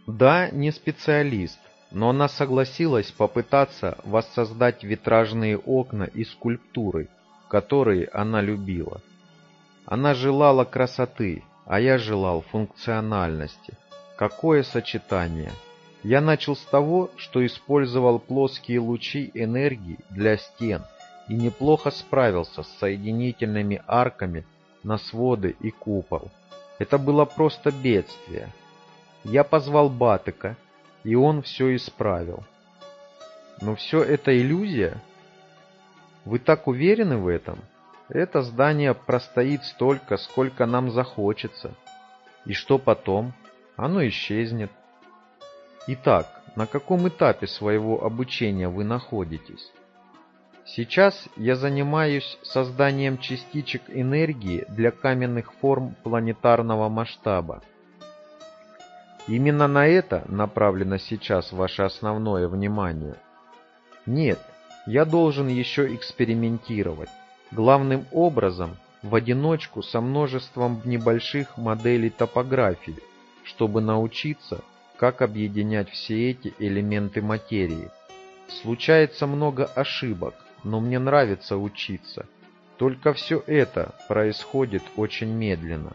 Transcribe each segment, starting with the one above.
Да, не специалист, но она согласилась попытаться воссоздать витражные окна из скульптуры, которые она любила. Она желала красоты, а я желал функциональности. Какое сочетание! Я начал с того, что использовал плоские лучи энергии для стен и неплохо справился с соединительными арками на своды и купол. Это было просто бедствие. Я позвал Батыка, и он все исправил. Но все это иллюзия? Вы так уверены в этом? Это здание простоит столько, сколько нам захочется. И что потом? Оно исчезнет. Итак, на каком этапе своего обучения вы находитесь? Сейчас я занимаюсь созданием частичек энергии для каменных форм планетарного масштаба. Именно на это направлено сейчас ваше основное внимание? Нет, я должен еще экспериментировать. Главным образом, в одиночку со множеством небольших моделей топографии, чтобы научиться, как объединять все эти элементы материи. Случается много ошибок, но мне нравится учиться. Только все это происходит очень медленно.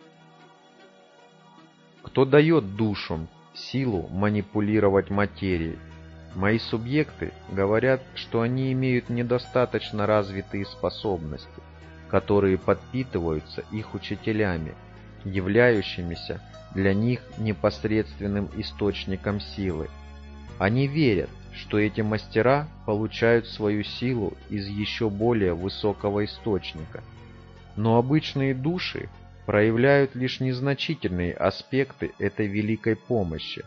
Кто дает душам силу манипулировать материей? Мои субъекты говорят, что они имеют недостаточно развитые способности, которые подпитываются их учителями, являющимися для них непосредственным источником силы. Они верят, что эти мастера получают свою силу из еще более высокого источника. Но обычные души проявляют лишь незначительные аспекты этой великой помощи.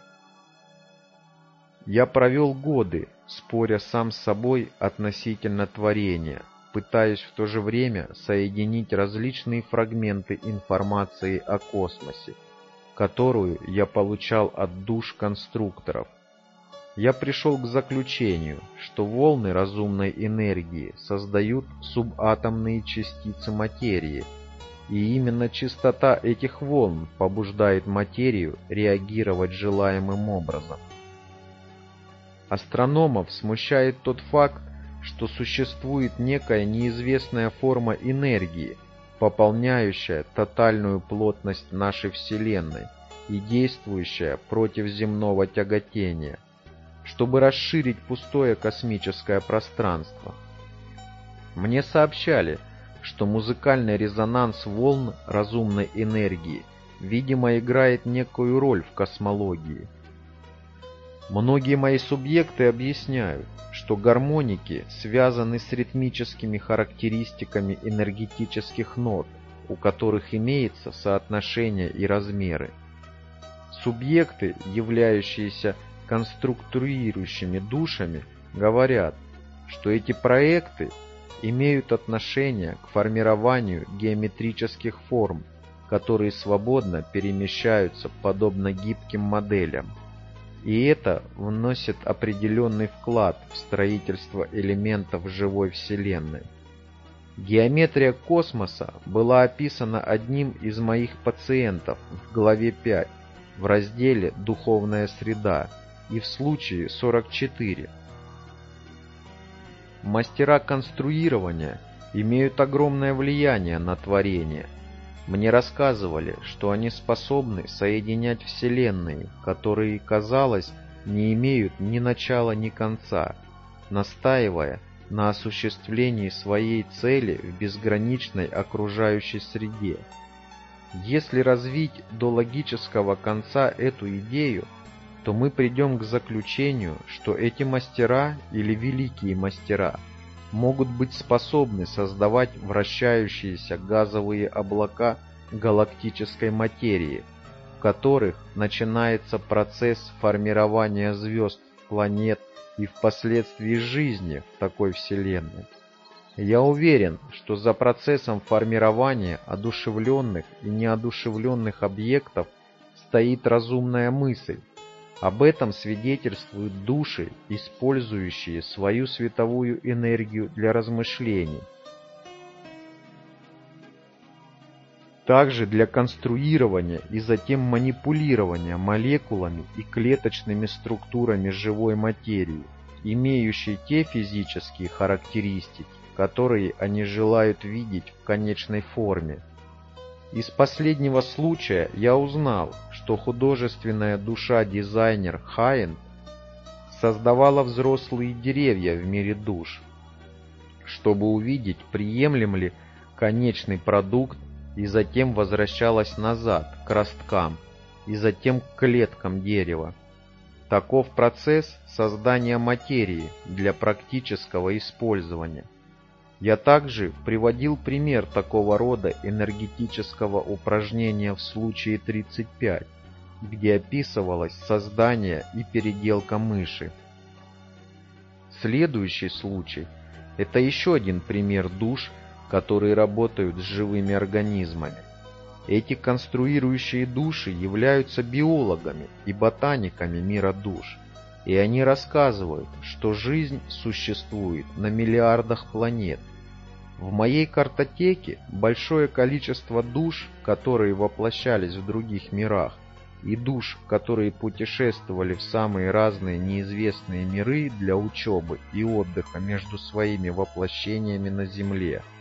Я провел годы, споря сам с собой относительно творения, пытаясь в то же время соединить различные фрагменты информации о космосе, которую я получал от душ конструкторов. Я пришел к заключению, что волны разумной энергии создают субатомные частицы материи, и именно частота этих волн побуждает материю реагировать желаемым образом. Астрономов смущает тот факт, что существует некая неизвестная форма энергии, пополняющая тотальную плотность нашей Вселенной и действующая против земного тяготения, чтобы расширить пустое космическое пространство. Мне сообщали, что музыкальный резонанс волн разумной энергии, видимо, играет некую роль в космологии. Многие мои субъекты объясняют, что гармоники связаны с ритмическими характеристиками энергетических нот, у которых имеется соотношение и размеры. Субъекты, являющиеся конструирующими душами, говорят, что эти проекты имеют отношение к формированию геометрических форм, которые свободно перемещаются подобно гибким моделям. И это вносит определенный вклад в строительство элементов живой Вселенной. Геометрия космоса была описана одним из моих пациентов в главе 5 в разделе «Духовная среда» и в случае 44. Мастера конструирования имеют огромное влияние на творение. Мне рассказывали, что они способны соединять вселенные, которые, казалось, не имеют ни начала, ни конца, настаивая на осуществлении своей цели в безграничной окружающей среде. Если развить до логического конца эту идею, то мы придем к заключению, что эти мастера или великие мастера могут быть способны создавать вращающиеся газовые облака галактической материи, в которых начинается процесс формирования звезд, планет и впоследствии жизни в такой Вселенной. Я уверен, что за процессом формирования одушевленных и неодушевленных объектов стоит разумная мысль. Об этом свидетельствуют души, использующие свою световую энергию для размышлений. также для конструирования и затем манипулирования молекулами и клеточными структурами живой материи, имеющей те физические характеристики, которые они желают видеть в конечной форме. Из последнего случая я узнал, что художественная душа-дизайнер Хайнд создавала взрослые деревья в мире душ, чтобы увидеть, приемлем ли конечный продукт, и затем возвращалась назад к росткам и затем к клеткам дерева. Таков процесс создания материи для практического использования. Я также приводил пример такого рода энергетического упражнения в случае 35, где описывалось создание и переделка мыши. Следующий случай – это еще один пример душ, которые работают с живыми организмами. Эти конструирующие души являются биологами и ботаниками мира душ, и они рассказывают, что жизнь существует на миллиардах планет. В моей картотеке большое количество душ, которые воплощались в других мирах, и душ, которые путешествовали в самые разные неизвестные миры для учебы и отдыха между своими воплощениями на Земле.